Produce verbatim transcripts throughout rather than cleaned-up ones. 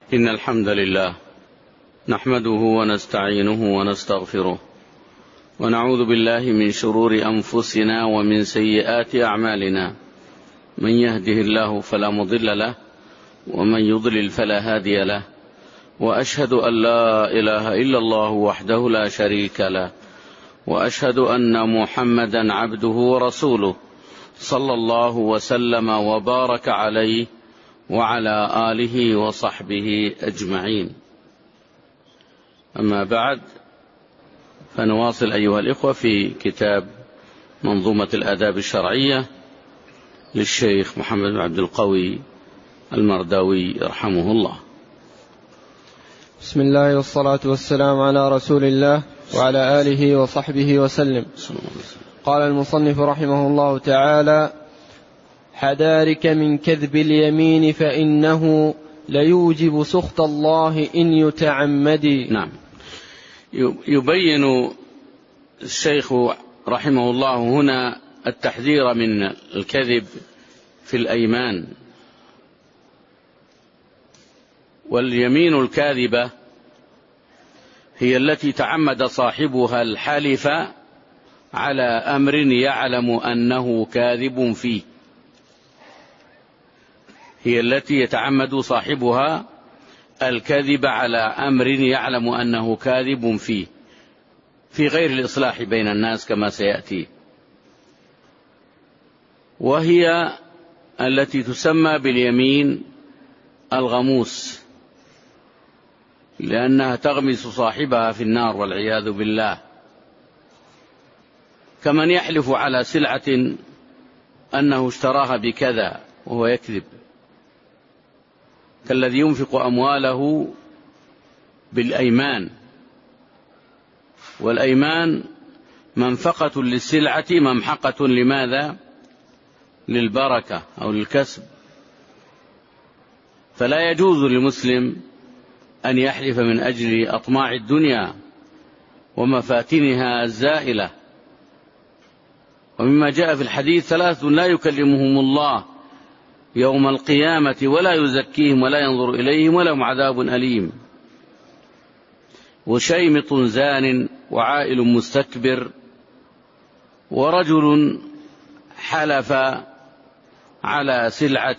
إن الحمد لله نحمده ونستعينه ونستغفره ونعوذ بالله من شرور أنفسنا ومن سيئات أعمالنا، من يهده الله فلا مضل له ومن يضلل فلا هادي له، وأشهد أن لا إله إلا الله وحده لا شريك له، وأشهد أن محمدا عبده ورسوله صلى الله وسلم وبارك عليه وعلى آله وصحبه أجمعين. أما بعد، فنواصل أيها الإخوة في كتاب منظومة الآداب الشرعية للشيخ محمد بن عبد القوي المرداوي رحمه الله. بسم الله والصلاة والسلام على رسول الله وعلى آله وصحبه وسلم. قال المصنف رحمه الله تعالى: حذارك من كذب اليمين فإنه ليوجب سخط الله إن يتعمدي. نعم، يبين الشيخ رحمه الله هنا التحذير من الكذب في الأيمان. واليمين الكاذبة هي التي تعمد صاحبها الحلف على أمر يعلم أنه كاذب فيه، هي التي يتعمد صاحبها الكذب على أمر يعلم أنه كاذب فيه في غير الإصلاح بين الناس كما سيأتي، وهي التي تسمى باليمين الغموس، لأنها تغمس صاحبها في النار والعياذ بالله، كمن يحلف على سلعة أنه اشتراها بكذا وهو يكذب، كالذي ينفق أمواله بالأيمان، والأيمان منفقة للسلعة ممحقة لماذا؟ للبركة أو للكسب. فلا يجوز للمسلم أن يحلف من أجل أطماع الدنيا ومفاتنها الزائلة. ومما جاء في الحديث: ثلاث لا يكلمهم الله يوم القيامة ولا يزكيهم ولا ينظر إليهم ولهم عذاب أليم: وشيمط زان وعائل مستكبر ورجل حلف على سلعة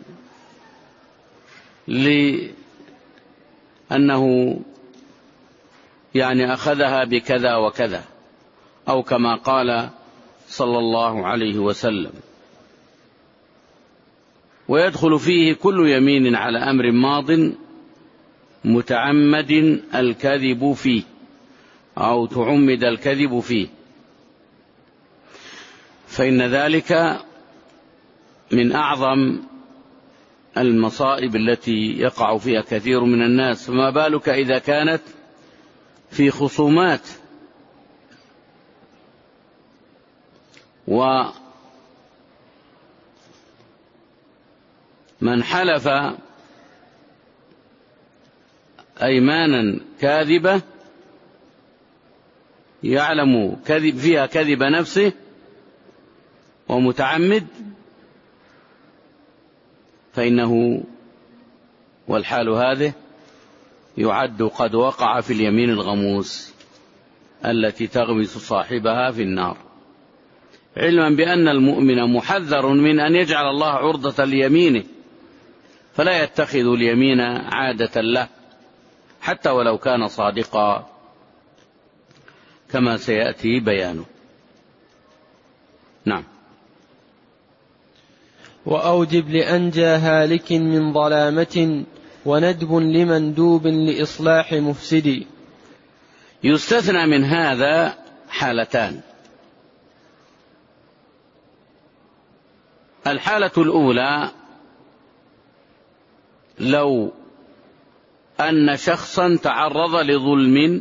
لأنه يعني أخذها بكذا وكذا، أو كما قال صلى الله عليه وسلم. ويدخل فيه كل يمين على أمر ماض متعمد الكذب فيه أو تعمد الكذب فيه، فإن ذلك من أعظم المصائب التي يقع فيها كثير من الناس، فما بالك إذا كانت في خصومات. ومن حلف أيمانا كاذبة يعلم كذب فيها كذب نفسه ومتعمد، فإنه والحال هذه يعد قد وقع في اليمين الغموس التي تغمس صاحبها في النار، علما بأن المؤمن محذر من أن يجعل الله عرضة ليمينه، فلا يتخذ اليمين عادة له حتى ولو كان صادقا كما سيأتي بيانه. نعم. وأوجب لأنجى هالك من ظلامة وندب لمندوب لإصلاح مفسد. يستثنى من هذا حالتان: الحالة الأولى لو أن شخصا تعرض لظلم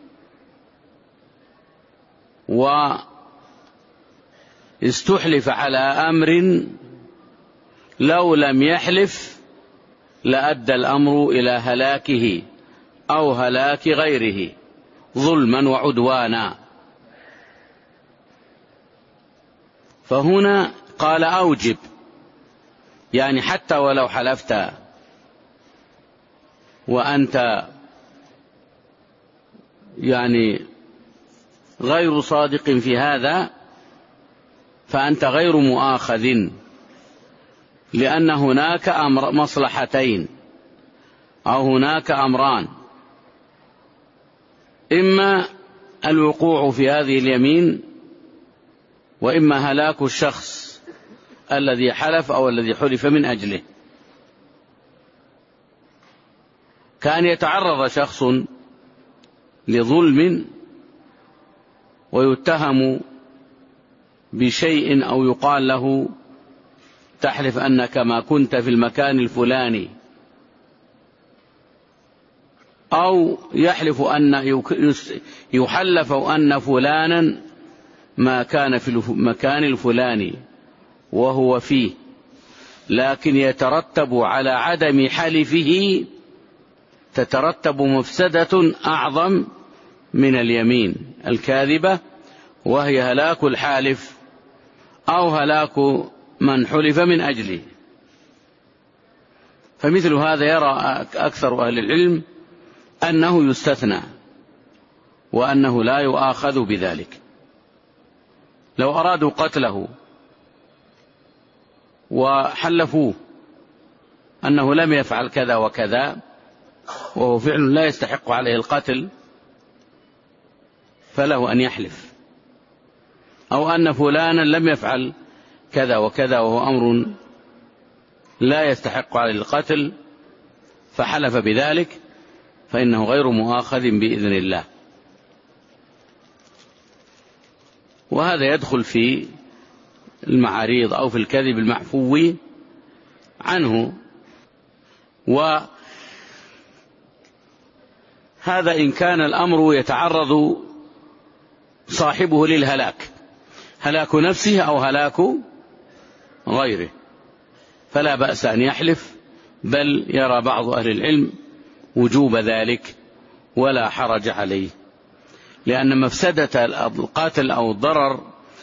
واستحلف على أمر لو لم يحلف لأدى الأمر إلى هلاكه أو هلاك غيره ظلما وعدوانا. فهنا قال أوجب، يعني حتى ولو حلفت وأنت يعني غير صادق في هذا فأنت غير مؤاخذ، لأن هناك أمر مصلحتين أو هناك أمران: إما الوقوع في هذه اليمين، وإما هلاك الشخص الذي حلف أو الذي حلف من أجله. كان يتعرض شخص لظلم ويتهم بشيء أو يقال له تحلف أنك ما كنت في المكان الفلاني، أو يحلف أن يحلف أن فلانا ما كان في المكان الفلاني وهو فيه، لكن يترتب على عدم حلفه تترتب مفسدة أعظم من اليمين الكاذبة، وهي هلاك الحالف أو هلاك من حلف من أجله. فمثل هذا يرى أكثر أهل العلم أنه يستثنى وأنه لا يؤاخذ بذلك. لو أرادوا قتله وحلفوه أنه لم يفعل كذا وكذا وهو فعل لا يستحق عليه القتل، فله أن يحلف، أو أن فلانا لم يفعل كذا وكذا وهو أمر لا يستحق عليه القتل فحلف بذلك، فإنه غير مؤاخذ بإذن الله. وهذا يدخل في المعاريض أو في الكذب المعفو عنه. وهذا إن كان الأمر يتعرض صاحبه للهلاك، هلاك نفسه أو هلاك غيره، فلا بأس أن يحلف، بل يرى بعض أهل العلم وجوب ذلك ولا حرج عليه، لأن مفسدة القاتل أو الضرر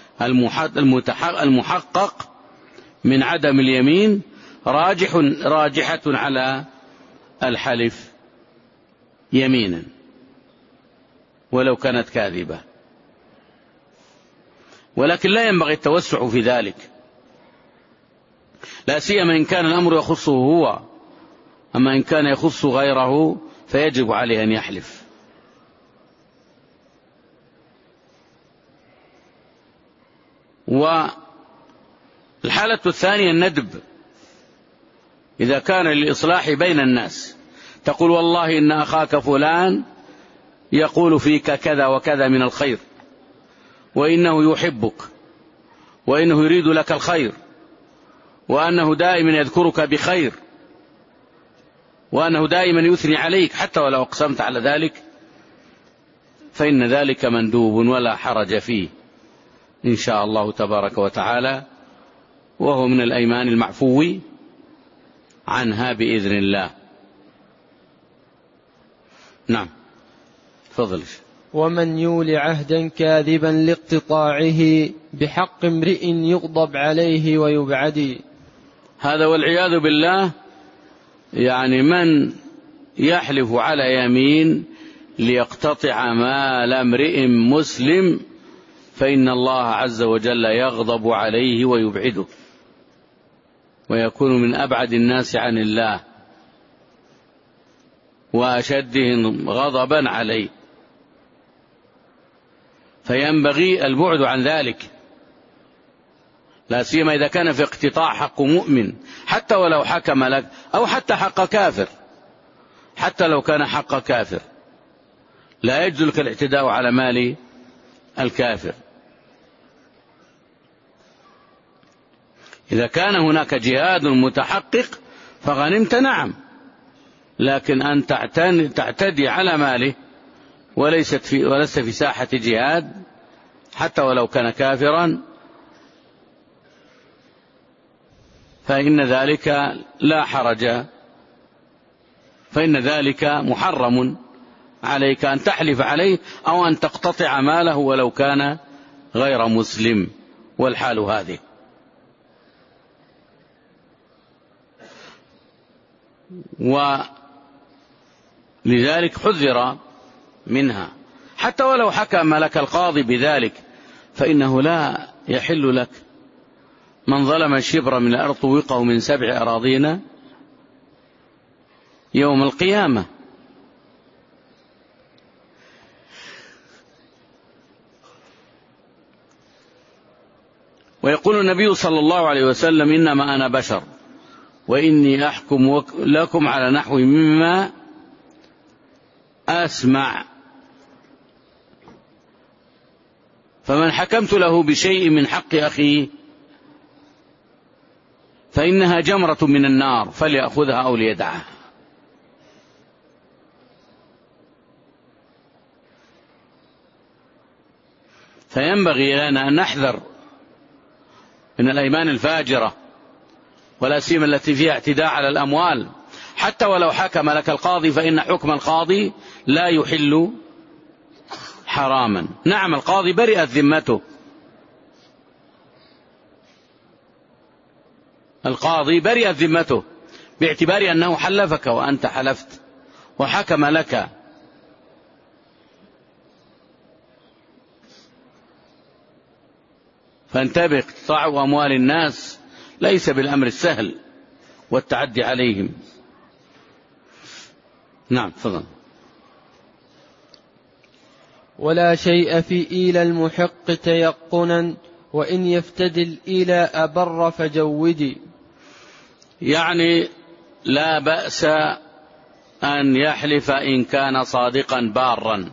المحقق من عدم اليمين راجح راجحة على الحلف يمينا ولو كانت كاذبة. ولكن لا ينبغي التوسع في ذلك، لا سيما إن كان الأمر يخصه هو، أما إن كان يخص غيره فيجب عليه أن يحلف. والحالة الثانية الندب، إذا كان للإصلاح بين الناس، تقول والله إن أخاك فلان يقول فيك كذا وكذا من الخير، وإنه يحبك، وإنه يريد لك الخير، وأنه دائما يذكرك بخير، وأنه دائما يثني عليك حتى ولو أقسمت على ذلك، فإن ذلك مندوب ولا حرج فيه إن شاء الله تبارك وتعالى، وهو من الأيمان المعفو عنها بإذن الله. نعم، تفضل. ومن يول عهدا كاذبا لاقتطاعه بحق امرئ يغضب عليه ويبعد. هذا والعياذ بالله، يعني من يحلف على يمين ليقتطع مال امرئ مسلم فإن الله عز وجل يغضب عليه ويبعده، ويكون من أبعد الناس عن الله وأشدهم غضبا عليه، فينبغي البعد عن ذلك، لا سيما إذا كان في اقتطاع حق مؤمن، حتى ولو حكم لك، أو حتى حق كافر، حتى لو كان حق كافر لا يجوز لك الاعتداء على مال الكافر. إذا كان هناك جهاد متحقق فغنمت، نعم، لكن أن تعتدي على ماله وليست في ولست في ساحة جهاد حتى ولو كان كافرا، فإن ذلك لا حرج، فإن ذلك محرم عليك أن تحلف عليه أو أن تقتطع ماله ولو كان غير مسلم، والحال هذه. لذلك حذر منها. حتى ولو حكم لك القاضي بذلك فإنه لا يحل لك. من ظلم شبرا من الأرض طوقه من سبع أراضين يوم القيامة. ويقول النبي صلى الله عليه وسلم: إنما أنا بشر وإني أحكم لكم على نحو مما أسمع، فمن حكمت له بشيء من حق أخيه فإنها جمرة من النار فليأخذها أو ليدعها. فينبغي لنا أن نحذر من الأيمان الفاجرة، ولا سيما التي فيها اعتداء على الأموال. حتى ولو حكم لك القاضي فإن حكم القاضي لا يحل حراما. نعم، القاضي برئت ذمته، القاضي برئت ذمته باعتبار أنه حلفك وأنت حلفت وحكم لك. فانتبه، اقتطاع أموال الناس ليس بالأمر السهل والتعدي عليهم. نعم، تفضل. ولا شيء في إيل المحق تيقنا وإن يفتدي الإيلاء بر فجودي. يعني لا بأس أن يحلف إن كان صادقا بارا،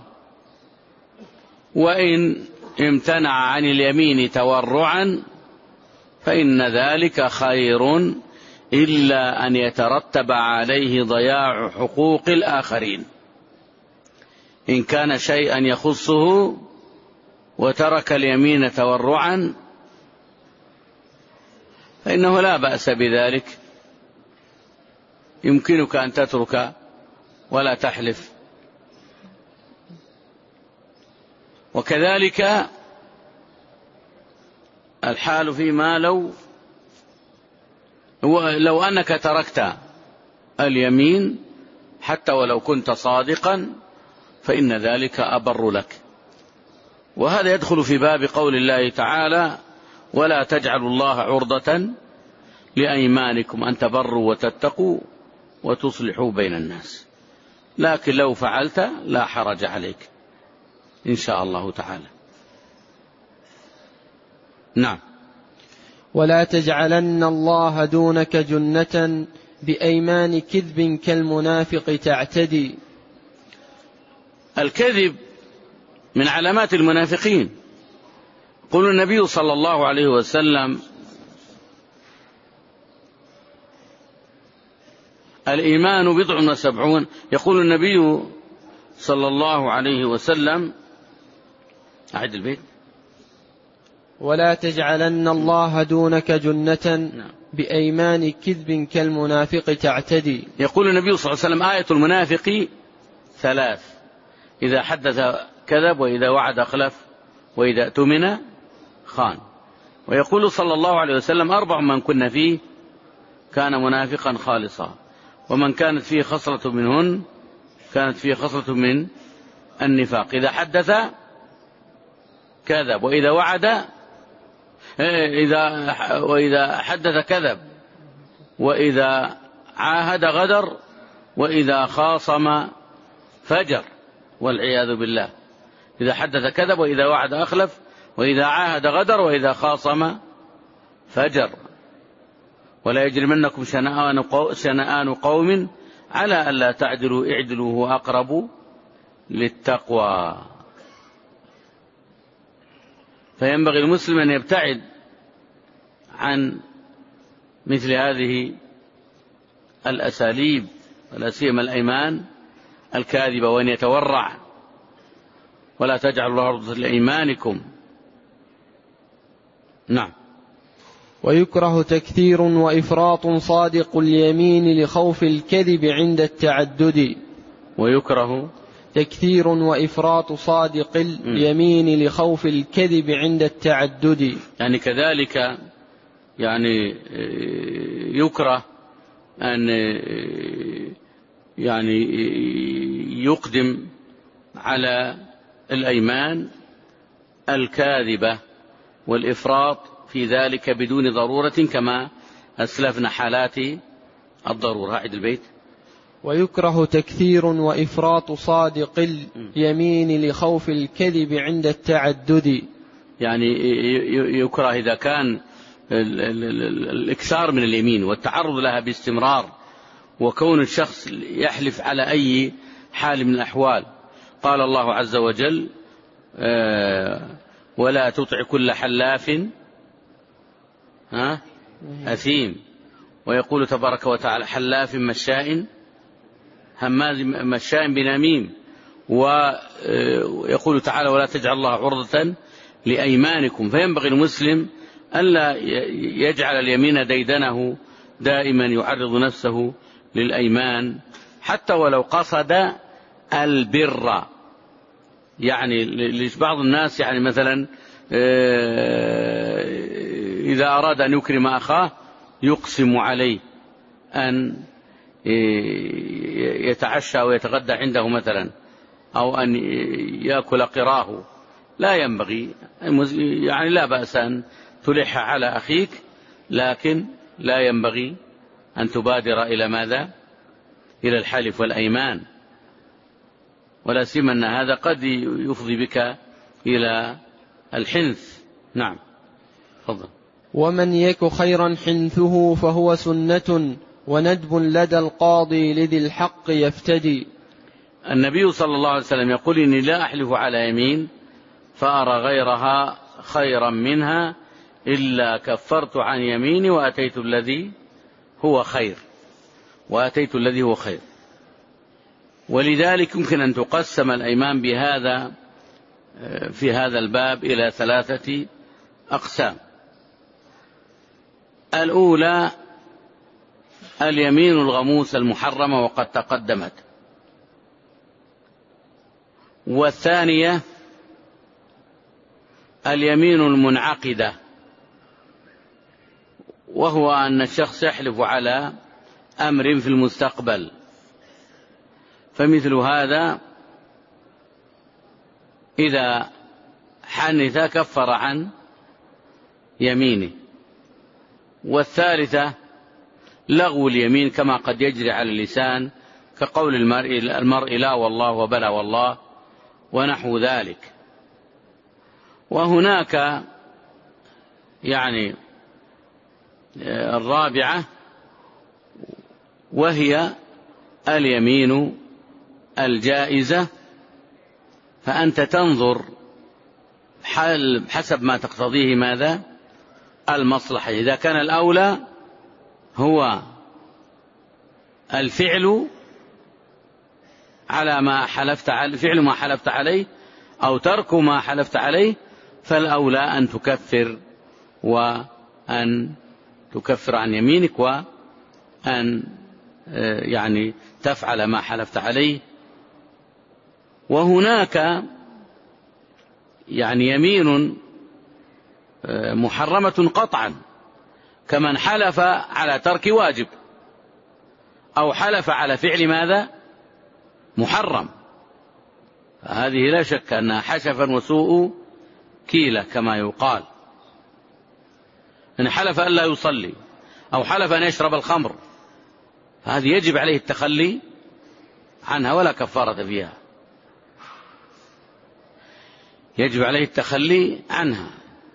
وإن امتنع عن اليمين تورعا فإن ذلك خير، إلا أن يترتب عليه ضياع حقوق الآخرين. إن كان شيئا يخصه وترك اليمين تورعا فإنه لا بأس بذلك، يمكنك أن تترك ولا تحلف. وكذلك الحال فيما لو لو أنك تركت اليمين حتى ولو كنت صادقا فإن ذلك أبر لك. وهذا يدخل في باب قول الله تعالى: ولا تجعلوا الله عرضة لأيمانكم أن تبروا وتتقوا وتصلحوا بين الناس. لكن لو فعلت لا حرج عليك إن شاء الله تعالى. نعم. ولا تجعلن الله دونك جنة بأيمان كذب كالمنافق تعتدي. الكذب من علامات المنافقين. قال النبي صلى الله عليه وسلم: الإيمان بضع وسبعون. يقول النبي صلى الله عليه وسلم: أعد البيت. ولا تجعلن الله دونك جنة بأيمان كذب كالمنافق تعتدي. يقول النبي صلى الله عليه وسلم: آية المنافق ثلاث: إذا حدث كذب، وإذا وعد أخلف، وإذا اؤتمن خان. ويقول صلى الله عليه وسلم: أربع من كن فيه كان منافقا خالصا، ومن كانت فيه خصلة منهن كانت فيه خصلة من النفاق: إذا حدث كذب، وإذا وعد إذا وإذا حدث كذب، وإذا عاهد غدر، وإذا خاصم فجر، والعياذ بالله. إذا حدث كذب، وإذا وعد أخلف، وإذا عاهد غدر، وإذا خاصم فجر. ولا يجرمنكم شنآن قوم على ألا تعدلوا اعدلوا هو أقرب للتقوى. فينبغي المسلم أن يبتعد عن مثل هذه الأساليب، ولا سيما الأيمان الكاذبة، وأن يتورع. ولا تجعلوا الله عرضة لأيمانكم. نعم. ويكره تكثير وإفراط صادق اليمين لخوف الكذب عند التعدد. ويكره تكثير وإفراط صادق اليمين لخوف الكذب عند التعدد. يعني كذلك يعني يكره أن يعني يقدم على الأيمان الكاذبة والإفراط في ذلك بدون ضرورة كما أسلفنا حالات الضرورة. أعد البيت. ويكره تكثير وإفراط صادق اليمين لخوف الكذب عند التعدد. يعني يكره إذا كان الإكثار من اليمين والتعرض لها باستمرار وكون الشخص يحلف على أي حال من الأحوال. قال الله عز وجل ولا تطع كل حلاف أثيم، ويقول تبارك وتعالى حلاف مشاء هماز مشاء بنميم، ويقول تعالى ولا تجعل الله عرضة لأيمانكم. فينبغي المسلم ألا يجعل اليمين ديدنه، دائما يعرض نفسه للأيمان حتى ولو قصد البر. يعني بعض الناس يعني مثلا إذا أراد أن يكرم أخاه يقسم عليه أن يتعشى ويتغدى عنده مثلا، أو أن يأكل قراه. لا ينبغي، يعني لا بأس أن تلح على أخيك، لكن لا ينبغي أن تبادر إلى ماذا؟ إلى الحلف والأيمان، ولا سيما أن هذا قد يفضي بك إلى الحنث. نعم تفضل. ومن يك خيرا حنثه فهو سنة وندب لدى القاضي لذي الحق يفتدي. النبي صلى الله عليه وسلم يقول إني لا أحلف على يمين فأرى غيرها خيرا منها إلا كفرت عن يميني وأتيت الذي هو خير وأتيت الذي هو خير. ولذلك يمكن أن تقسم الأيمان بهذا في هذا الباب إلى ثلاثة أقسام. الأولى اليمين الغموس المحرمة وقد تقدمت، والثانية اليمين المنعقدة، وهو أن الشخص يحلف على أمر في المستقبل، فمثل هذا إذا حنث كفر عن يمينه. والثالثة لغو اليمين كما قد يجري على اللسان كقول المرء, المرء لا والله وبلا والله ونحو ذلك. وهناك يعني الرابعة وهي اليمين الجائزة، فأنت تنظر حسب ما تقتضيه ماذا المصلحة. إذا كان الأولى هو الفعل على ما حلفت عليه، فعل ما حلفت عليه أو ترك ما حلفت عليه، فالأولى أن تكفر وأن تكفر عن يمينك وأن يعني تفعل ما حلفت عليه. وهناك يعني يمين محرمة قطعا كمن حلف على ترك واجب أو حلف على فعل ماذا محرم، هذه لا شك أنها حشفا وسوء كيلة كما يقال. إن حلف أن لا يصلي أو حلف أن يشرب الخمر، هذه يجب عليه التخلي عنها ولا كفارة فيها، يجب عليه التخلي عنها.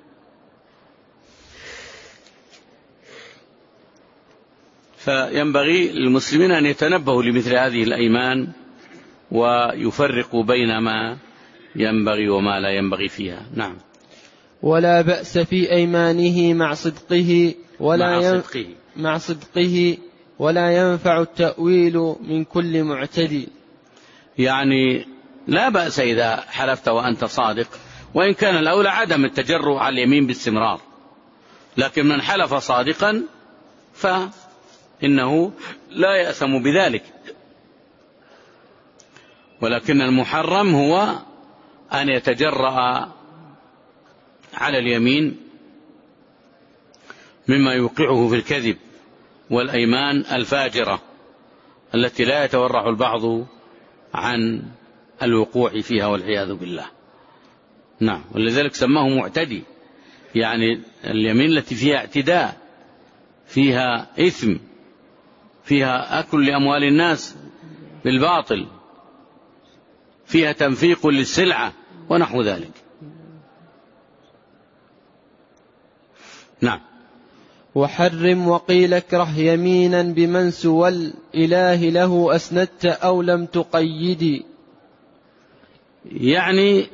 فينبغي للمسلمين أن يتنبهوا لمثل هذه الأيمان ويفرقوا بين ما ينبغي وما لا ينبغي فيها. نعم. ولا بأس في أيمانه مع صدقه ولا مع ين... صدقه. مع صدقه ولا ينفع التأويل من كل معتدي. يعني لا بأس إذا حلفت وأنت صادق، وإن كان الأولى عدم التجرؤ على اليمين باستمرار، لكن من حلف صادقا فإنه لا يأثم بذلك. ولكن المحرم هو أن يتجرأ على اليمين مما يوقعه في الكذب والأيمان الفاجرة التي لا يتورع البعض عن الوقوع فيها والعياذ بالله. نعم. ولذلك سماه معتدي، يعني اليمين التي فيها اعتداء، فيها إثم، فيها أكل لأموال الناس بالباطل، فيها تنفيق للسلعة ونحو ذلك. نعم. وحرم وقيل اكره يمينا بمن سوى الإله له أسندت أو لم تقيد. يعني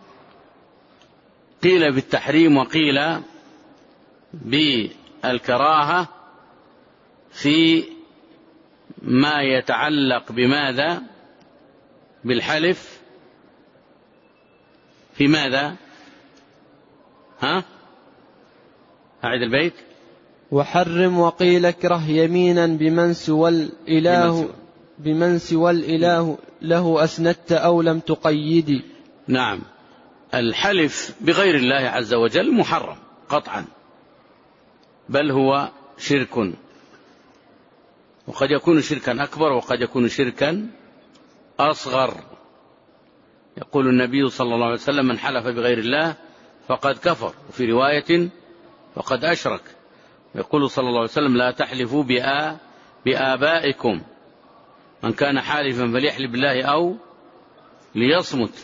قيل بالتحريم وقيل بالكراهة في ما يتعلق بماذا؟ بالحلف في ماذا؟ ها؟ أعد البيت. وحرم وقيل اكره يمينا بمن سوى الإله بمن سوى الإله له أسندت أو لم تقيد. نعم. الحلف بغير الله عز وجل محرم قطعا، بل هو شرك، وقد يكون شركا أكبر وقد يكون شركا أصغر. يقول النبي صلى الله عليه وسلم: من حلف بغير الله فقد كفر، وفي رواية فقد أشرك. يقول صلى الله عليه وسلم: لا تحلفوا بآ بآبائكم، من كان حالفا فليحلف بالله أو ليصمت.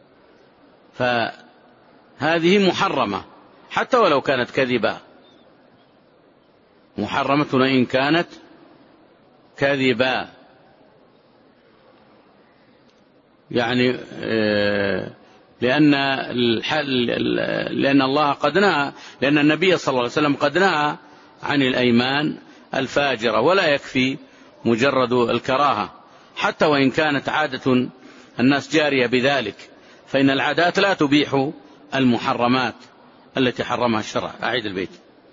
فهذه محرمة حتى ولو كانت كذبة، محرمة إن كانت كذبة، يعني لأن لأن الله قد نهى، لأن النبي صلى الله عليه وسلم قد نهى عن الأيمان الفاجرة، ولا يكفي مجرد الكراهة حتى وإن كانت عادة الناس جارية بذلك، فإن العادات لا تبيح المحرمات التي حرمها الشرع. أعيد البيت.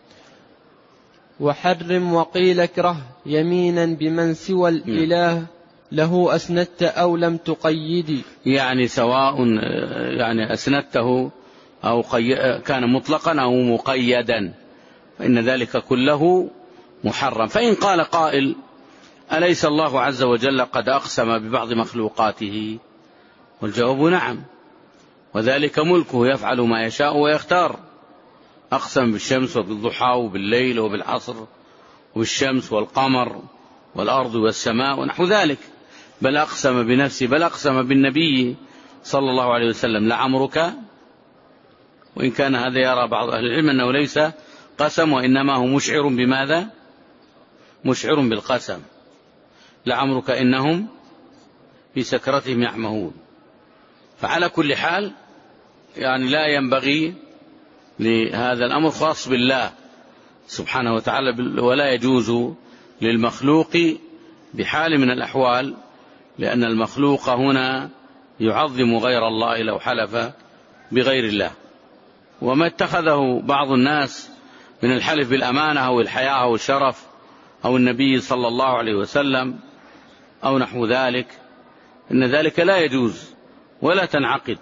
وحرم وقيل اكره يمينا بمن سوى الإله له أسندت أو لم تقيد. يعني سواء يعني أسندته أو كان مطلقا أو مقيدا، فإن ذلك كله محرم. فإن قال قائل: أليس الله عز وجل قد أقسم ببعض مخلوقاته؟ والجواب نعم، وذلك ملكه يفعل ما يشاء ويختار. أقسم بالشمس وبالضحى وبالليل وبالعصر وبالشمس والقمر والأرض والسماء ونحو ذلك، بل أقسم بنفسه، بل أقسم بالنبي صلى الله عليه وسلم: لعمرك، وإن كان هذا يرى بعض أهل العلم أنه ليس قسم وإنما هو مشعر بماذا؟ مشعر بالقسم. لعمرك إنهم في سكرتهم يعمهون. فعلى كل حال يعني لا ينبغي لهذا الأمر خاص بالله سبحانه وتعالى، ولا يجوز للمخلوق بحال من الأحوال، لأن المخلوق هنا يعظم غير الله لو حلف بغير الله. وما اتخذه بعض الناس من الحلف بالأمانة أو الحياء أو الشرف أو النبي صلى الله عليه وسلم أو نحو ذلك، إن ذلك لا يجوز ولا تنعقد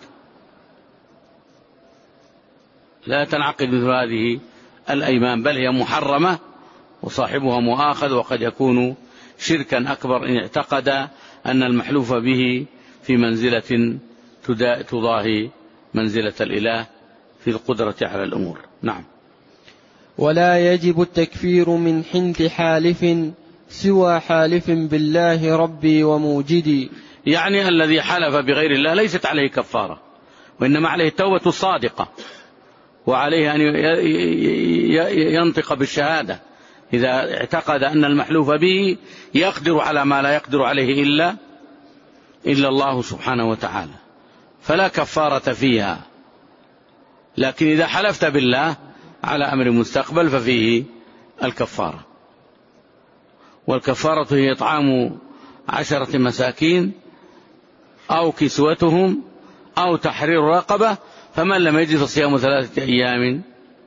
لا تنعقد مثل هذه الأيمان، بل هي محرمة وصاحبها مؤاخذ، وقد يكون شركا أكبر إن اعتقد أن المحلوف به في منزلة تضاهي منزلة الإله في القدرة على الأمور. نعم. ولا يجب التكفير من حنث حالف سوى حالف بالله ربي وموجدي. يعني الذي حلف بغير الله ليست عليه كفارة، وإنما عليه التوبة الصادقة، وعليه أن ينطق بالشهادة إذا اعتقد أن المحلوف به يقدر على ما لا يقدر عليه إلا إلا الله سبحانه وتعالى، فلا كفارة فيها. لكن إذا حلفت بالله على أمر مستقبل ففيه الكفارة، والكفارة هي إطعام عشرة مساكين أو كسوتهم أو تحرير رقبة، فمن لم يجد فصيام ثلاثة أيام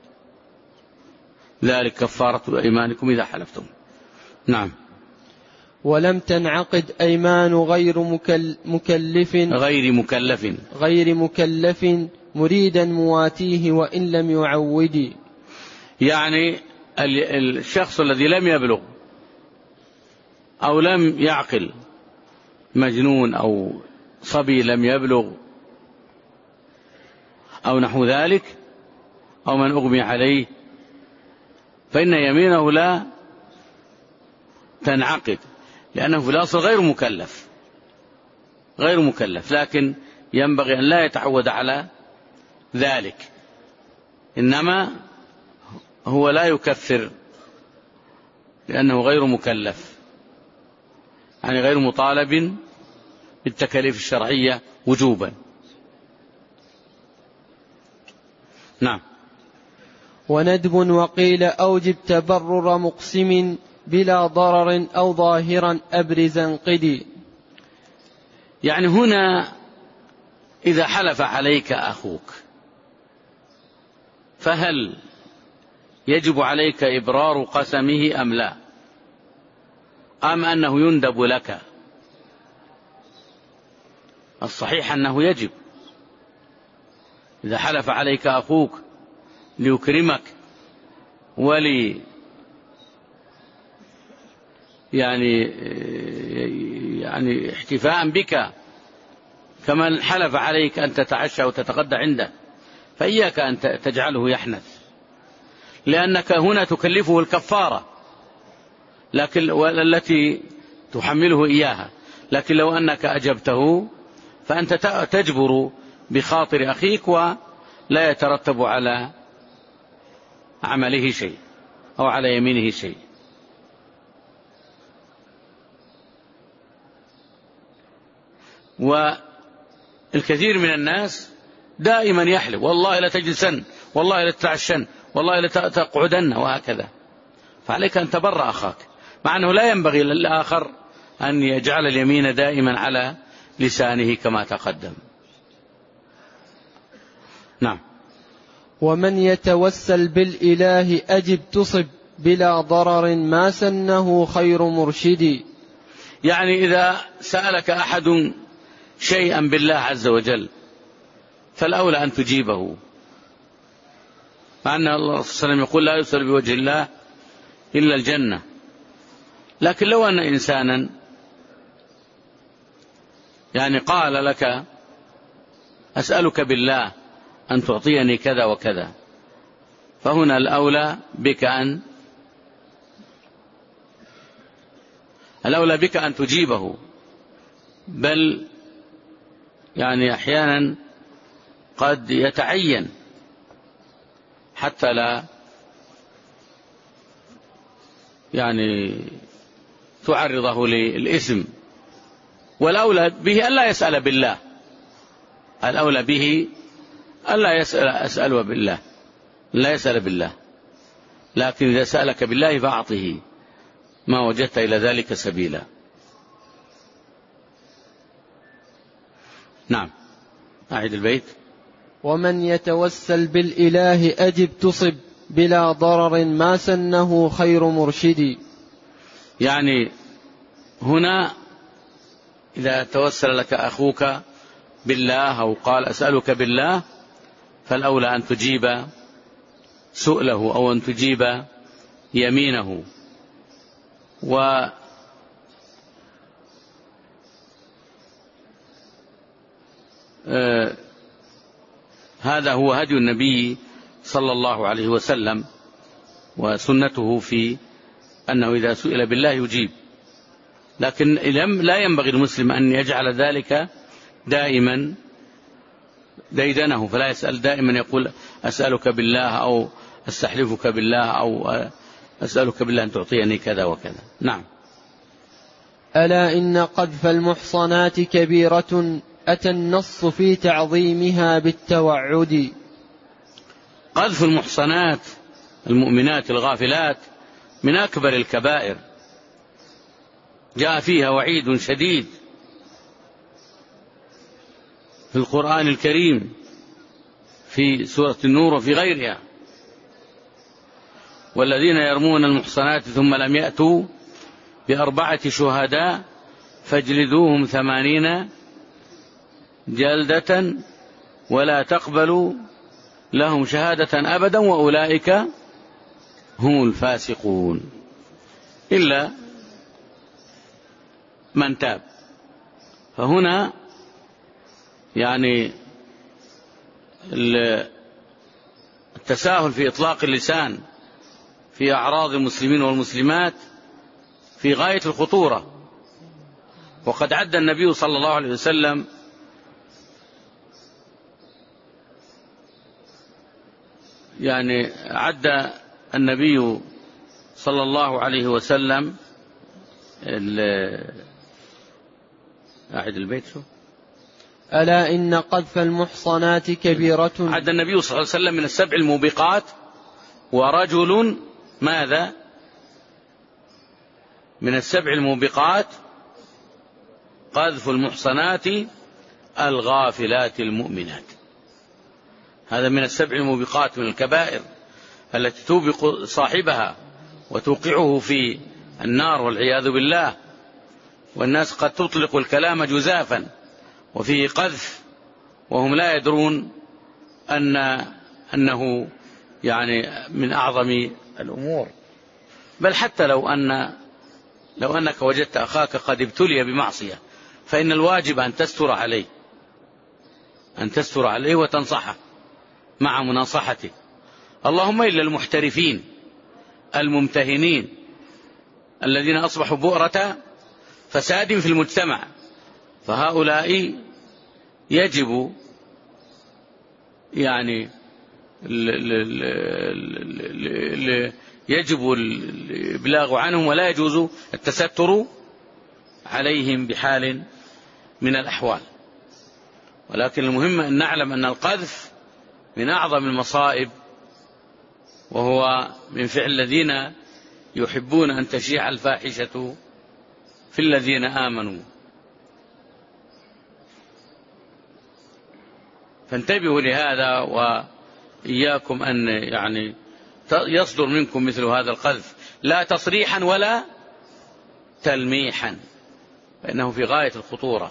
ذلك كفارة أيمانكم إذا حلفتم. نعم. ولم تنعقد أيمان غير مكلف غير مكلف غير مكلف مريدا مواتيه وإن لم يعود. يعني الشخص الذي لم يبلغ أو لم يعقل مجنون أو صبي لم يبلغ أو نحو ذلك، أو من أغمي عليه، فإن يمينه لا تنعقد، لأنه في الأصل غير مكلف غير مكلف لكن ينبغي أن لا يتعود على ذلك، إنما هو لا يكفر لأنه غير مكلف، يعني غير مطالب بالتكاليف الشرعية وجوبا. نعم. وندب وقيل أوجب تبرر مقسم بلا ضرر أو ظاهرا أبرزا قدي. يعني هنا إذا حلف عليك أخوك فهل يجب عليك إبرار قسمه أم لا، أم أنه يندب لك؟ الصحيح أنه يجب. إذا حلف عليك أخوك ليكرمك ولي يعني يعني احتفاء بك، كمن حلف عليك أن تتعشى وتتغدى عنده، فإياك أن تجعله يحنث، لأنك هنا تكلفه الكفارة لكن التي تحمله إياها، لكن لو أنك أجبته فأنت تجبر بخاطر أخيك ولا يترتب على عمله شيء أو على يمينه شيء. والكثير من الناس دائما يحلف والله لا تجلسن، والله لا تتعشن، والله لا تقعدن، وهكذا. فعليك أن تبرأ أخاك، مع أنه لا ينبغي للآخر أن يجعل اليمين دائما على لسانه كما تقدم. نعم. ومن يتوسل بالإله أجب تصب بلا ضرر ما سنه خير مرشدي. يعني إذا سألك أحد شيئا بالله عز وجل فالأولى أن تجيبه، مع أن الله صلى الله عليه وسلم يقول لا يسأل بوجه الله إلا الجنة. لكن لو أن إنسانا يعني قال لك أسألك بالله أن تعطيني كذا وكذا، فهنا الأولى بك أن الأولى بك أن تجيبه، بل يعني أحيانا قد يتعين حتى لا يعني تعرضه للإثم. والأولى به ألا يسأل بالله، الأولى به ألا يسأل أسأل بالله، لا يسأل بالله، لكن إذا سألك بالله فأعطه ما وجدت إلى ذلك سبيلا. نعم. أعيد البيت. ومن يتوسل بالإله أجب تصب بلا ضرر ما سنه خير مرشدي. يعني هنا إذا توسل لك أخوك بالله أو قال أسألك بالله فالأولى أن تجيب سؤله أو أن تجيب يمينه. و آه هذا هو هدي النبي صلى الله عليه وسلم وسنته في أنه إذا سئل بالله يجيب، لكن لا ينبغي المسلم أن يجعل ذلك دائما ديدنه، فلا يسأل دائما يقول أسألك بالله أو أستحلفك بالله أو أسألك بالله أن تعطيني كذا وكذا. نعم. ألا إن قذف المحصنات كبيرة أتى النص في تعظيمها بالتوعد. قذف المحصنات المؤمنات الغافلات من أكبر الكبائر، جاء فيها وعيد شديد في القرآن الكريم في سورة النور وفي غيرها. والذين يرمون المحصنات ثم لم يأتوا بأربعة شهداء فاجلدوهم ثمانين جلدة ولا تقبلوا لهم شهادة أبدا وأولئك هم الفاسقون إلا من تاب فهنا يعني التساهل في إطلاق اللسان في أعراض المسلمين والمسلمات في غاية الخطورة. وقد عد النبي صلى الله عليه وسلم يعني عد النبي صلى الله عليه وسلم أعد البيت شو ألا إن قذف المحصنات كبيرة. عد النبي صلى الله عليه وسلم من السبع الموبقات ورجل ماذا من السبع الموبقات قذف المحصنات الغافلات المؤمنات. هذا من السبع الموبقات من الكبائر التي توبق صاحبها وتوقعه في النار والعياذ بالله. والناس قد تطلق الكلام جزافا وفيه قذف وهم لا يدرون أن أنه يعني من أعظم الأمور. بل حتى لو أن لو أنك وجدت أخاك قد ابتلي بمعصية فإن الواجب أن تستر عليه أن تستر عليه وتنصحه مع مناصحته. اللهم إلا المحترفين الممتهنين الذين أصبحوا بؤرة فساد في المجتمع، فهؤلاء يجب يعني يجب الإبلاغ عنهم ولا يجوز التستر عليهم بحال من الأحوال. ولكن المهم أن نعلم أن القذف من أعظم المصائب، وهو من فعل الذين يحبون أن تشيع الفاحشة في الذين آمنوا. فانتبهوا لهذا وإياكم أن يعني يصدر منكم مثل هذا القذف، لا تصريحا ولا تلميحا، فإنه في غاية الخطورة.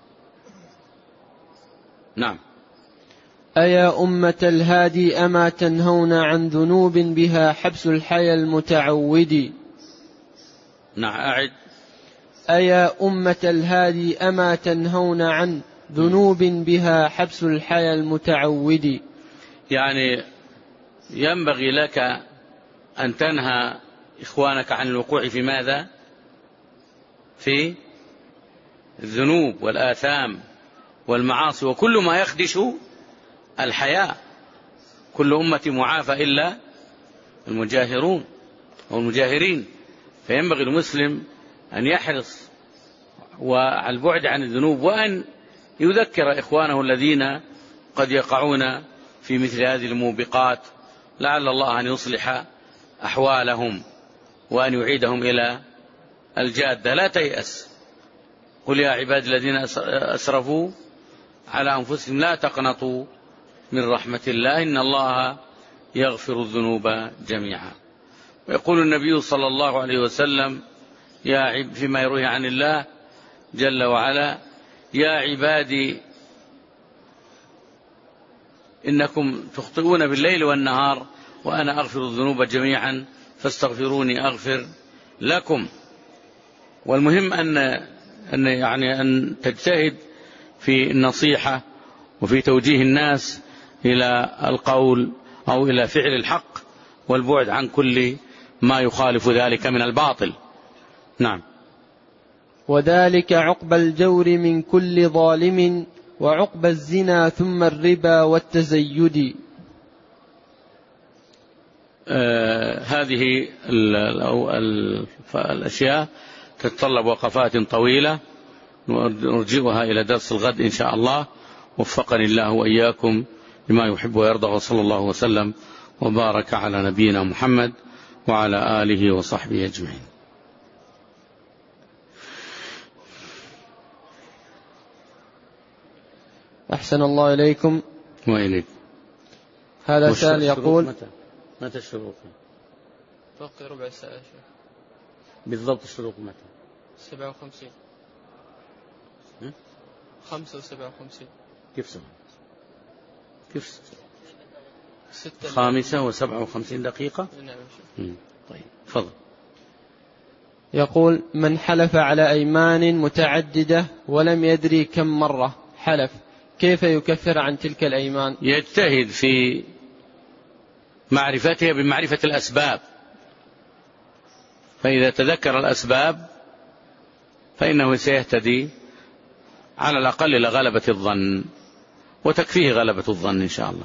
نعم. أيا أمة الهادي أما تنهون عن ذنوب بها حبس الحيا المتعود. نعم أعد. أيا أمة الهادي أما تنهون عن ذنوب بها حبس الحيا المتعود. يعني ينبغي لك أن تنهى إخوانك عن الوقوع في ماذا؟ في الذنوب والآثام والمعاصي وكل ما يخدش الحياة. كل أمة معافى إلا المجاهرون والمجاهرين. فينبغي المسلم أن يحرص وعلى البعد عن الذنوب، وأن يذكر إخوانه الذين قد يقعون في مثل هذه الموبقات، لعل الله أن يصلح أحوالهم وأن يعيدهم إلى الجادة. لا تيأس. قل يا عباد الذين أسرفوا على أنفسهم لا تقنطوا من رحمة الله إن الله يغفر الذنوب جميعا. ويقول النبي صلى الله عليه وسلم يا عب فيما يروي عن الله جل وعلا يا عبادي إنكم تخطئون بالليل والنهار وأنا أغفر الذنوب جميعا فاستغفروني أغفر لكم. والمهم أن أن يعني أن تجتهد في النصيحة وفي توجيه الناس إلى القول أو إلى فعل الحق والبعد عن كل ما يخالف ذلك من الباطل. نعم. وذلك عقب الجور من كل ظالم وعقب الزنا ثم الربا والتزيد. آه هذه ال ال الأشياء تتطلب وقفات طويلة نرجئها إلى درس الغد إن شاء الله. وفقني الله وإياكم لما يحب ويرضى، وصلى الله وسلم وبارك على نبينا محمد وعلى آله وصحبه أجمعين. أحسن الله إليكم. وإليك. هذا سائل يقول متى متى الشروق؟ توقي ربع ساعة شيخ. بالضبط الشروق متى؟ سبعة وخمسين. خمسة وسبعة وخمسين. كيف سبعة؟ كيف ستة؟ خامسة وسبعة وخمسين دقيقة. نعم. طيب تفضل. يقول: من حلف على أيمان متعددة ولم يدري كم مرة حلف كيف يكفر عن تلك الأيمان؟ يجتهد في معرفتها بمعرفة الأسباب، فإذا تذكر الأسباب فإنه سيهتدي على الأقل إلى غلبة الظن، وتكفيه غلبة الظن إن شاء الله.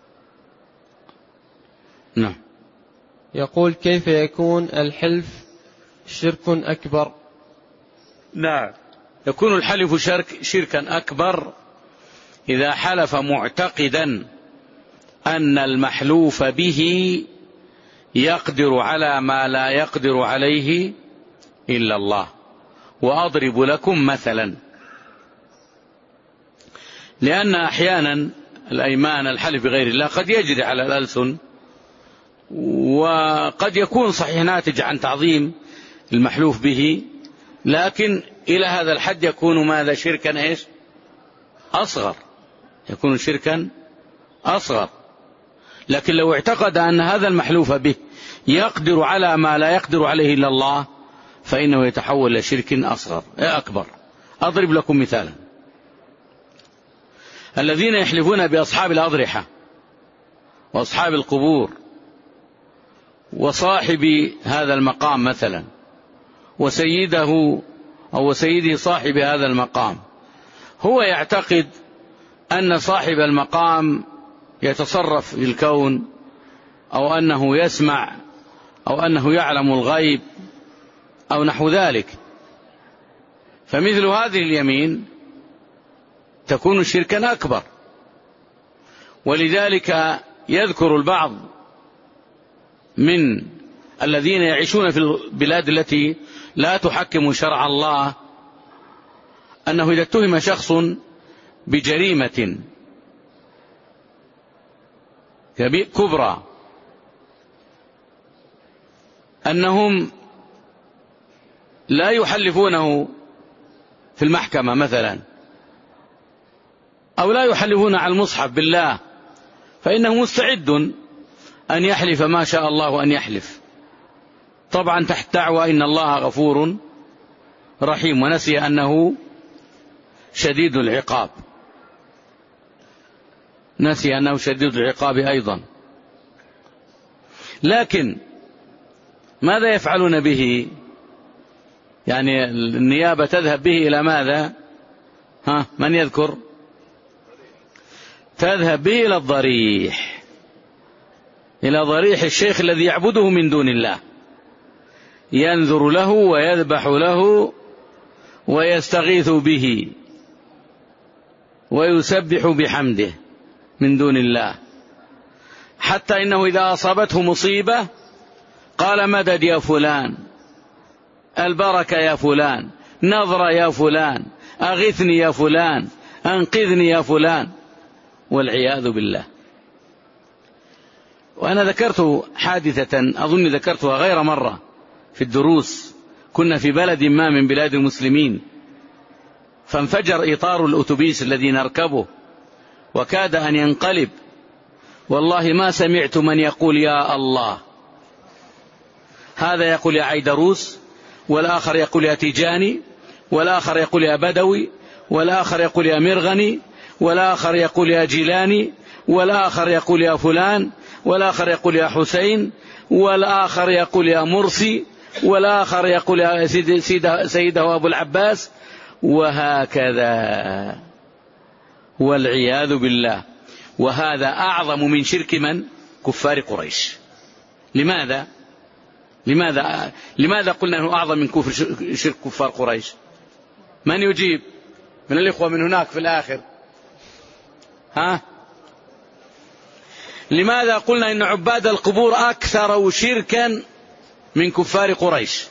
نعم. يقول: كيف يكون الحلف شرك أكبر؟ نعم، يكون الحلف شرك شركا أكبر إذا حلف معتقدا أن المحلوف به يقدر على ما لا يقدر عليه إلا الله. وأضرب لكم مثلا، لأن أحيانا الأيمان الحلف بغير الله قد يجري على الألسن، وقد يكون صحيح ناتج عن تعظيم المحلوف به، لكن إلى هذا الحد يكون ماذا؟ شركا إيش؟ أصغر، يكون شركا أصغر. لكن لو اعتقد أن هذا المحلوف به يقدر على ما لا يقدر عليه إلا الله فإنه يتحول إلى شرك أصغر أكبر. أضرب لكم مثالا: الذين يحلفون بأصحاب الأضرحة وأصحاب القبور وصاحب هذا المقام مثلا وسيده أو سيدي صاحب هذا المقام، هو يعتقد أن صاحب المقام يتصرف في الكون، أو أنه يسمع، أو أنه يعلم الغيب، أو نحو ذلك. فمثل هذه اليمين تكون شركا أكبر. ولذلك يذكر البعض من الذين يعيشون في البلاد التي لا تحكم شرع الله أنه إذا اتهم شخص بجريمة كبرى أنهم لا يحلفونه في المحكمة مثلا، أو لا يحلفون على المصحف بالله، فإنه مستعد أن يحلف ما شاء الله أن يحلف، طبعا تحت دعوى إن الله غفور رحيم، ونسي أنه شديد العقاب، نسي أنه شديد العقاب أيضا. لكن ماذا يفعلون به؟ يعني النيابة تذهب به إلى ماذا؟ ها، من يذكر؟ تذهب به إلى الضريح، إلى ضريح الشيخ الذي يعبده من دون الله، ينذر له ويذبح له ويستغيث به ويسبح بحمده من دون الله، حتى إنه إذا أصابته مصيبة قال: مدد يا فلان، البركة يا فلان، نظر يا فلان، أغثني يا فلان، أنقذني يا فلان، والعياذ بالله. وأنا ذكرت حادثة أظن ذكرتها غير مرة في الدروس. كنا في بلد ما من بلاد المسلمين، فانفجر إطار الأتوبيس الذي نركبه وكاد أن ينقلب، والله ما سمعت من يقول يا الله. هذا يقول يا عيدروس، والآخر يقول يا تيجاني، والآخر يقول يا بدوي، والآخر يقول يا مرغني، والآخر يقول يا جيلاني، والآخر يقول يا فلان، والآخر يقول يا حسين، والآخر يقول يا مرسي، والآخر يقول يا سيد سيد سيده أبو العباس، وهكذا والعياذ بالله. وهذا أعظم من شرك من؟ كفار قريش. لماذا؟ لماذا لماذا قلنا أنه أعظم من كفر شرك كفار قريش؟ من يجيب من الإخوة من هناك في الآخر؟ ها؟ لماذا قلنا إن عباد القبور أكثر شركا من كفار قريش؟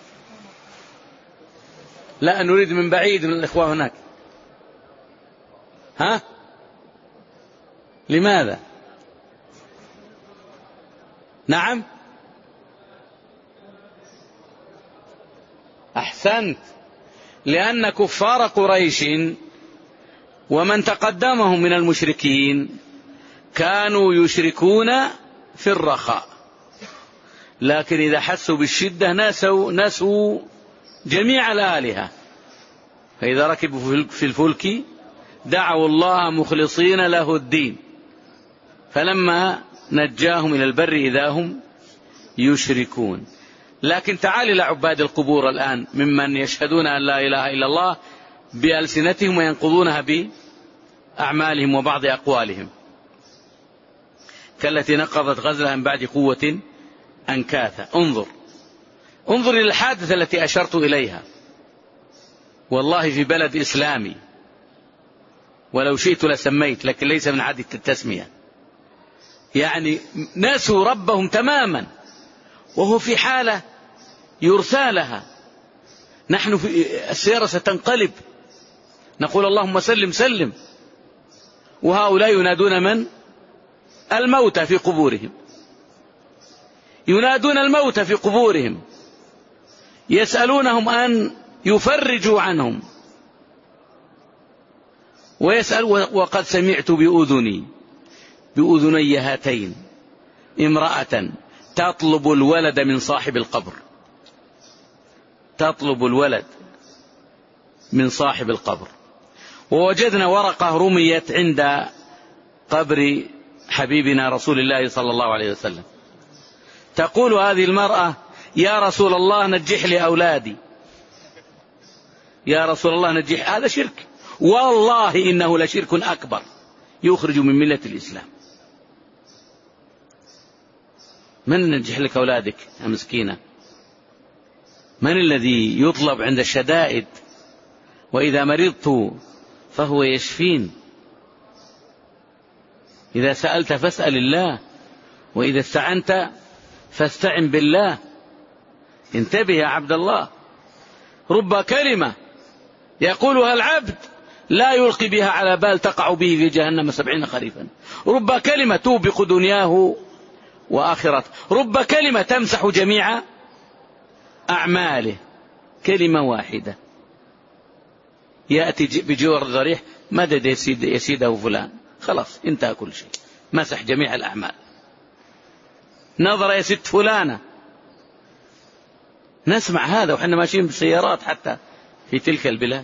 لا نريد من بعيد من الإخوة هناك. ها؟ لماذا؟ نعم، أحسنت. لأن كفار قريش ومن تقدمهم من المشركين كانوا يشركون في الرخاء، لكن إذا حسوا بالشدة نسوا, نسوا جميع الآلهة. فإذا ركبوا في الفلك دعوا الله مخلصين له الدين، فلما نجاهم إلى البر إذا هم يشركون. لكن تعال إلى عباد القبور الآن ممن يشهدون أن لا إله إلا الله بألسنتهم وينقضونها بأعمالهم وبعض أقوالهم، كالتي نقضت غزلها من بعد قوة أنكاثا. انظر انظر إلى الحادثة التي أشرت إليها، والله في بلد إسلامي، ولو شئت لسميت لكن ليس من عادة التسمية. يعني ناسوا ربهم تماما وهو في حالة يرثى لها. نحن في السيارة ستنقلب، نقول اللهم سلم سلم، وهؤلاء ينادون من؟ الموتى في قبورهم، ينادون الموتى في قبورهم، يسألونهم أن يفرجوا عنهم، ويسأل وقد سمعت بأذني بأذني هاتين امرأة تطلب الولد من صاحب القبر، تطلب الولد من صاحب القبر. ووجدنا ورقة رميت عند قبر حبيبنا رسول الله صلى الله عليه وسلم، تقول هذه المرأة: يا رسول الله نجح لي أولادي، يا رسول الله نجح. هذا شرك، والله إنه لشرك أكبر يخرج من ملة الإسلام. من نجح لك أولادك يا مسكينة؟ من الذي يطلب عند الشدائد؟ وإذا مرضت فهو يشفين. إذا سألت فاسأل الله، وإذا استعنت فاستعن بالله. انتبه يا عبد الله، رب كلمة يقولها العبد لا يلقي بها على بال تقع به في جهنم سبعين خريفا. رب كلمة توبق دنياه وآخرته، رب كلمة تمسح جميع أعماله. كلمة واحدة يأتي بجوار ضريح: مدد يسيد يسيده فلان، خلاص انتهى كل شيء، مسح جميع الأعمال. نظر يسد فلانة. نسمع هذا وحنا ماشيين بالسيارات حتى في تلك البلاد.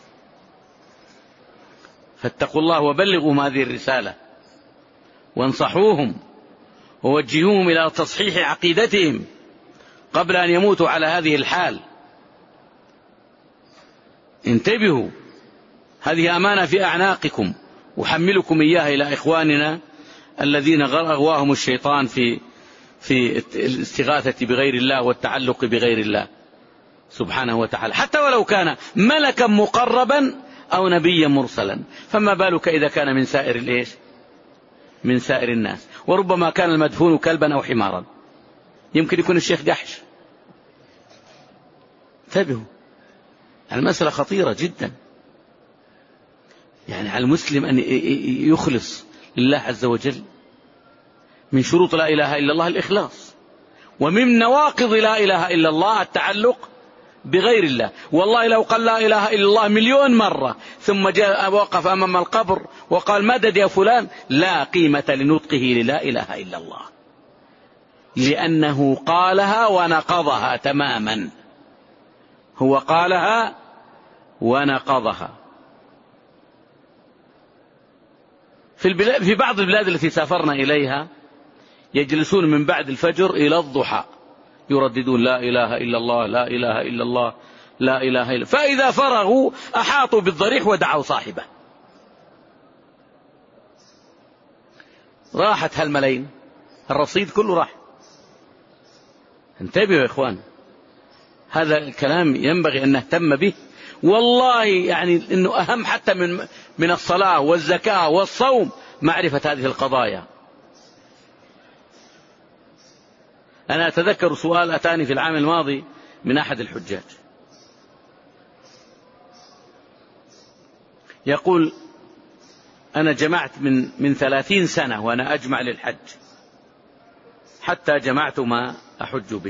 فاتقوا الله وبلغوا هذه الرسالة، وانصحوهم ووجهوهم إلى تصحيح عقيدتهم قبل أن يموتوا على هذه الحال. انتبهوا، هذه أمانة في أعناقكم، وحملكم إياها إلى إخواننا الذين أغواهم الشيطان في في الاستغاثة بغير الله والتعلق بغير الله سبحانه وتعالى، حتى ولو كان ملكا مقربا أو نبيا مرسلا، فما بالك إذا كان من سائر الإيش؟ من سائر الناس. وربما كان المدفون كلبا أو حمارا، يمكن يكون الشيخ جحش. انتبهوا، المسألة خطيرة جدا. يعني على المسلم أن يخلص لله عز وجل. من شروط لا إله إلا الله الإخلاص، ومن نواقض لا إله إلا الله التعلق بغير الله. والله لو قال لا إله إلا الله مليون مرة ثم جاء وقف أمام القبر وقال مدد يا فلان، لا قيمة لنطقه للا إله إلا الله، لأنه قالها ونقضها تماما. هو قالها ونقضها. في, البلاد في بعض البلاد التي سافرنا إليها يجلسون من بعد الفجر إلى الضحى يرددون لا إله إلا الله لا إله إلا الله لا إله إلا، فإذا فرغوا أحاطوا بالضريح ودعوا صاحبه. راحت هالملايين، الرصيد كله راح. انتبهوا يا إخوان، هذا الكلام ينبغي أن نهتم به. والله يعني أنه أهم حتى من من الصلاة والزكاة والصوم معرفة هذه القضايا. أنا أتذكر سؤال أتاني في العام الماضي من أحد الحجاج، يقول: أنا جمعت من من ثلاثين سنة وأنا أجمع للحج حتى جمعت ما أحج به،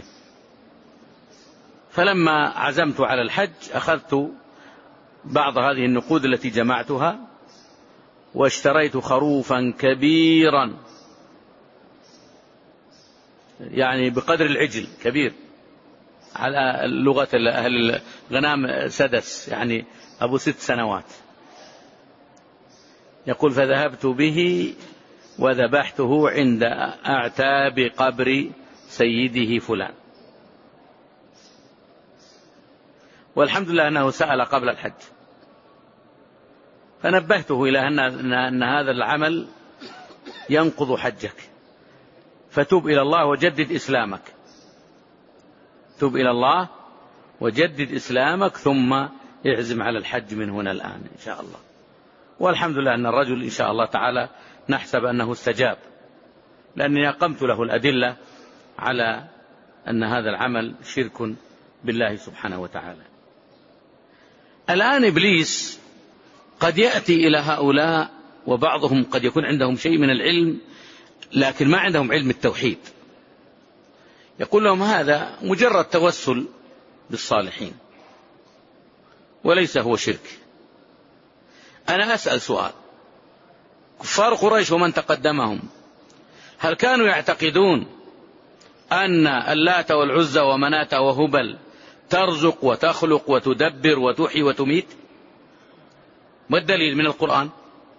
فلما عزمت على الحج أخذت بعض هذه النقود التي جمعتها واشتريت خروفا كبيرا يعني بقدر العجل كبير، على لغة أهل الغنام سدس، يعني أبو ست سنوات. يقول فذهبت به وذبحته عند أعتاب قبر سيده فلان. والحمد لله أنه سأل قبل الحج، فنبهته إلى أن هذا العمل ينقض حجك، فتوب إلى الله وجدد إسلامك، توب إلى الله وجدد إسلامك ثم اعزم على الحج من هنا الآن إن شاء الله. والحمد لله أن الرجل إن شاء الله تعالى نحسب أنه استجاب، لأنني أقمت له الأدلة على أن هذا العمل شرك بالله سبحانه وتعالى. الآن إبليس قد يأتي إلى هؤلاء، وبعضهم قد يكون عندهم شيء من العلم لكن ما عندهم علم التوحيد، يقول لهم هذا مجرد توسل بالصالحين وليس هو شرك. أنا أسأل سؤال، كفار قريش ومن تقدمهم هل كانوا يعتقدون أن اللات والعزى ومناة وهبل ترزق وتخلق وتدبر وتحيي وتميت؟ ما الدليل من القرآن؟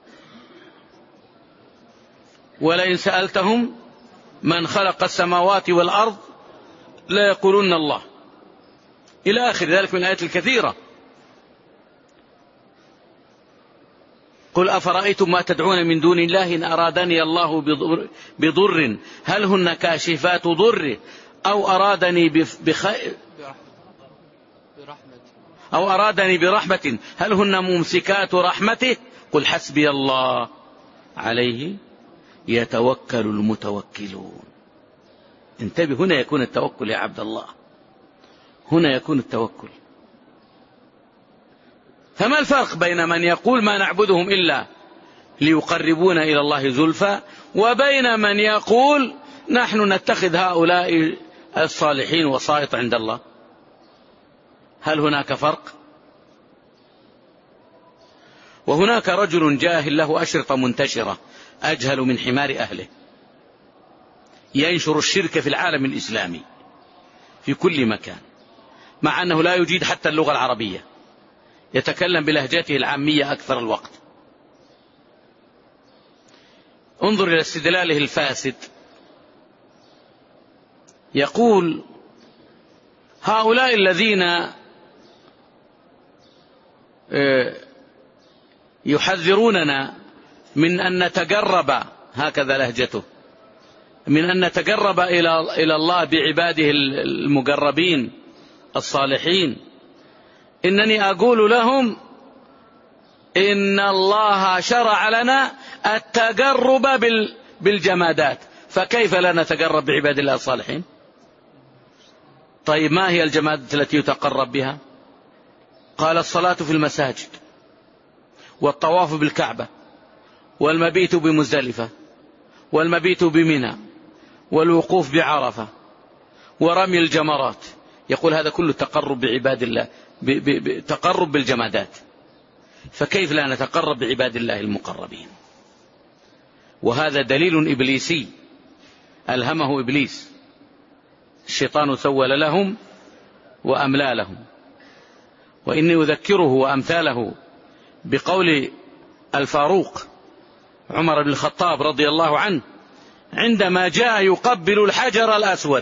ولئن سألتهم من خلق السماوات والأرض لا يقولون الله، إلى آخر ذلك من الآيات الكثيرة. قل أفرأيتم ما تدعون من دون الله إن أرادني الله بضر هل هن كاشفات ضره أو أرادني بخير أو أرادني برحمة هل هن ممسكات رحمته قل حسبي الله عليه يتوكل المتوكلون. انتبه، هنا يكون التوكل يا عبد الله، هنا يكون التوكل. فما الفرق بين من يقول ما نعبدهم إلا ليقربونا إلى الله زلفى وبين من يقول نحن نتخذ هؤلاء الصالحين وسائط عند الله؟ هل هناك فرق؟ وهناك رجل جاهل له أشرطة منتشرة أجهل من حمار أهله، ينشر الشرك في العالم الإسلامي في كل مكان، مع أنه لا يجيد حتى اللغة العربية، يتكلم بلهجته العامية أكثر الوقت. انظر إلى استدلاله الفاسد، يقول هؤلاء الذين يحذروننا من أن نتقرب، هكذا لهجته، من أن نتقرب إلى الله بعباده المقربين الصالحين، إنني أقول لهم إن الله شرع لنا التقرب بالجمادات، فكيف لا نتقرب بعباد الله الصالحين؟ طيب ما هي الجمادات التي يتقرب بها؟ قال الصلاة في المساجد، والطواف بالكعبة، والمبيت بمزدلفة، والمبيت بمنى، والوقوف بعرفة، ورمي الجمرات. يقول هذا كله تقرب بعباد الله، تقرب بالجمادات، فكيف لا نتقرب بعباد الله المقربين؟ وهذا دليل إبليسي ألهمه إبليس، الشيطان سول لهم وأملى لهم. وإني أذكره وأمثاله بقول الفاروق عمر بن الخطاب رضي الله عنه عندما جاء يقبل الحجر الأسود.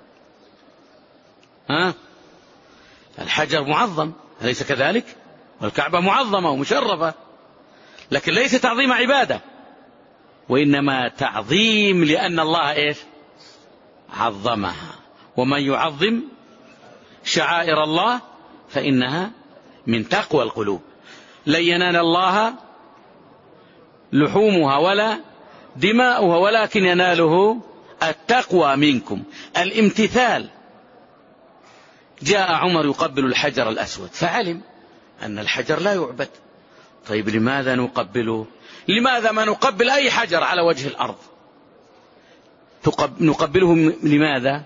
ها؟ الحجر معظم أليس كذلك؟ والكعبة معظمة ومشرفة، لكن ليس تعظيم عبادة، وإنما تعظيم لأن الله إيش؟ عظمها. ومن يعظم شعائر الله فإنها من تقوى القلوب. لن ينال الله لحومها ولا دماؤها ولكن يناله التقوى منكم، الامتثال. جاء عمر يقبل الحجر الأسود فعلم أن الحجر لا يعبد. طيب لماذا نقبله؟ لماذا ما نقبل أي حجر على وجه الأرض؟ نقبله لماذا؟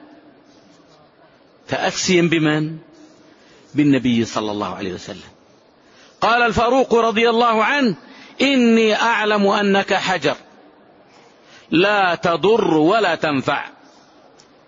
تأسيا بمن؟ بالنبي صلى الله عليه وسلم. قال الفاروق رضي الله عنه إني أعلم أنك حجر لا تضر ولا تنفع،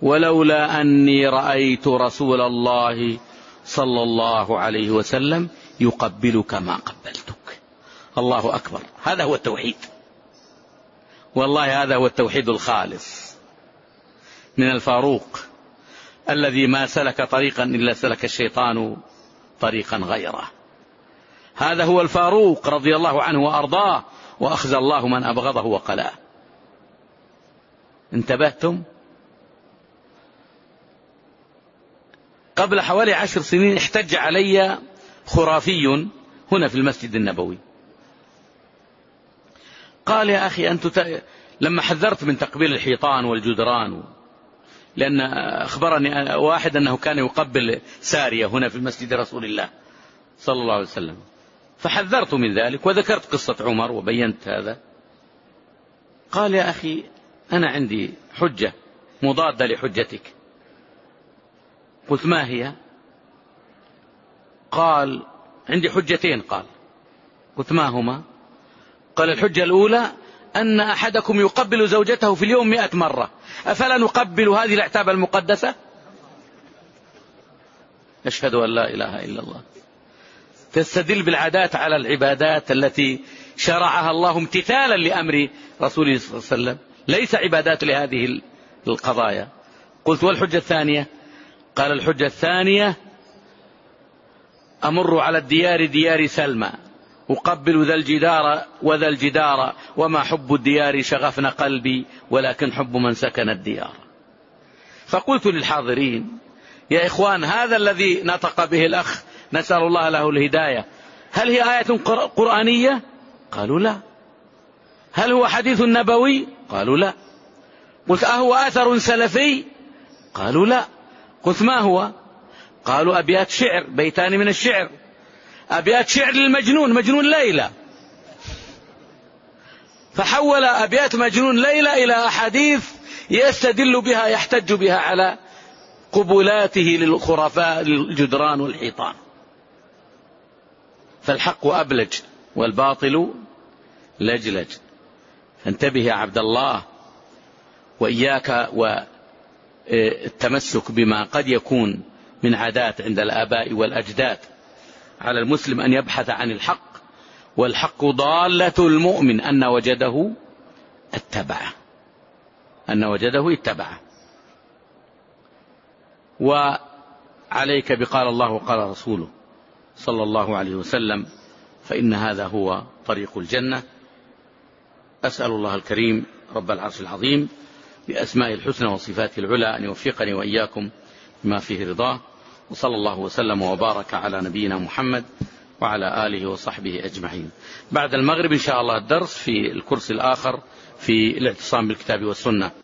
ولولا أني رأيت رسول الله صلى الله عليه وسلم يقبلك ما قبلتك. الله أكبر. هذا هو التوحيد، والله هذا هو التوحيد الخالص من الفاروق الذي ما سلك طريقا إلا سلك الشيطان طريقا غيره. هذا هو الفاروق رضي الله عنه وأرضاه، وأخزى الله من أبغضه وقلاه. انتبهتم؟ قبل حوالي عشر سنين احتج علي خرافي هنا في المسجد النبوي، قال يا أخي أنت ت... لما حذرت من تقبيل الحيطان والجدران، لأن أخبرني واحد أنه كان يقبل سارية هنا في مسجد رسول الله صلى الله عليه وسلم، فحذرت من ذلك وذكرت قصة عمر وبينت هذا. قال يا أخي أنا عندي حجة مضادة لحجتك. قلت ما هي؟ قال عندي حجتين. قال قلت ما هما؟ قال الحجة الأولى أن أحدكم يقبل زوجته في اليوم مئة مرة، أفلا نقبل هذه الأعتاب المقدسة؟ أشهد أن لا إله إلا الله. تستدل بالعادات على العبادات التي شرعها الله امتثالا لأمر رسوله صلى الله عليه وسلم، ليس عبادات لهذه القضايا. قلت والحجة الثانية؟ قال الحجة الثانية أمر على الديار ديار سلمى أقبل ذا الجدار وذا الجدار، وما حب الديار شغفن قلبي ولكن حب من سكن الديار. فقلت للحاضرين يا إخوان هذا الذي نطق به الأخ نسأل الله له الهداية هل هي آية قرآنية؟ قالوا لا. هل هو حديث نبوي؟ قالوا لا. قلت أهو أثر سلفي؟ قالوا لا. قلت ما هو؟ قالوا أبيات شعر، بيتان من الشعر، أبيات شعر للمجنون، مجنون ليلى. فحول أبيات مجنون ليلى إلى أحاديث يستدل بها يحتج بها على قبولاته للخرافاء للجدران والحيطان. فالحق أبلج والباطل لجلج. فانتبه يا عبد الله، وإياك والتمسك بما قد يكون من عادات عند الآباء والأجداد. على المسلم أن يبحث عن الحق، والحق ضالة المؤمن، أن وجده اتبعه، أن وجده اتبعه. وعليك بقال الله وقال رسوله صلى الله عليه وسلم، فإن هذا هو طريق الجنة. أسأل الله الكريم رب العرش العظيم بأسماء الحسنى وصفاته العلى أن يوفقني وإياكم بما فيه رضاه، وصلى الله وسلم وبارك على نبينا محمد وعلى آله وصحبه أجمعين. بعد المغرب إن شاء الله الدرس في الكرسي الآخر في الاعتصام بالكتاب والسنة.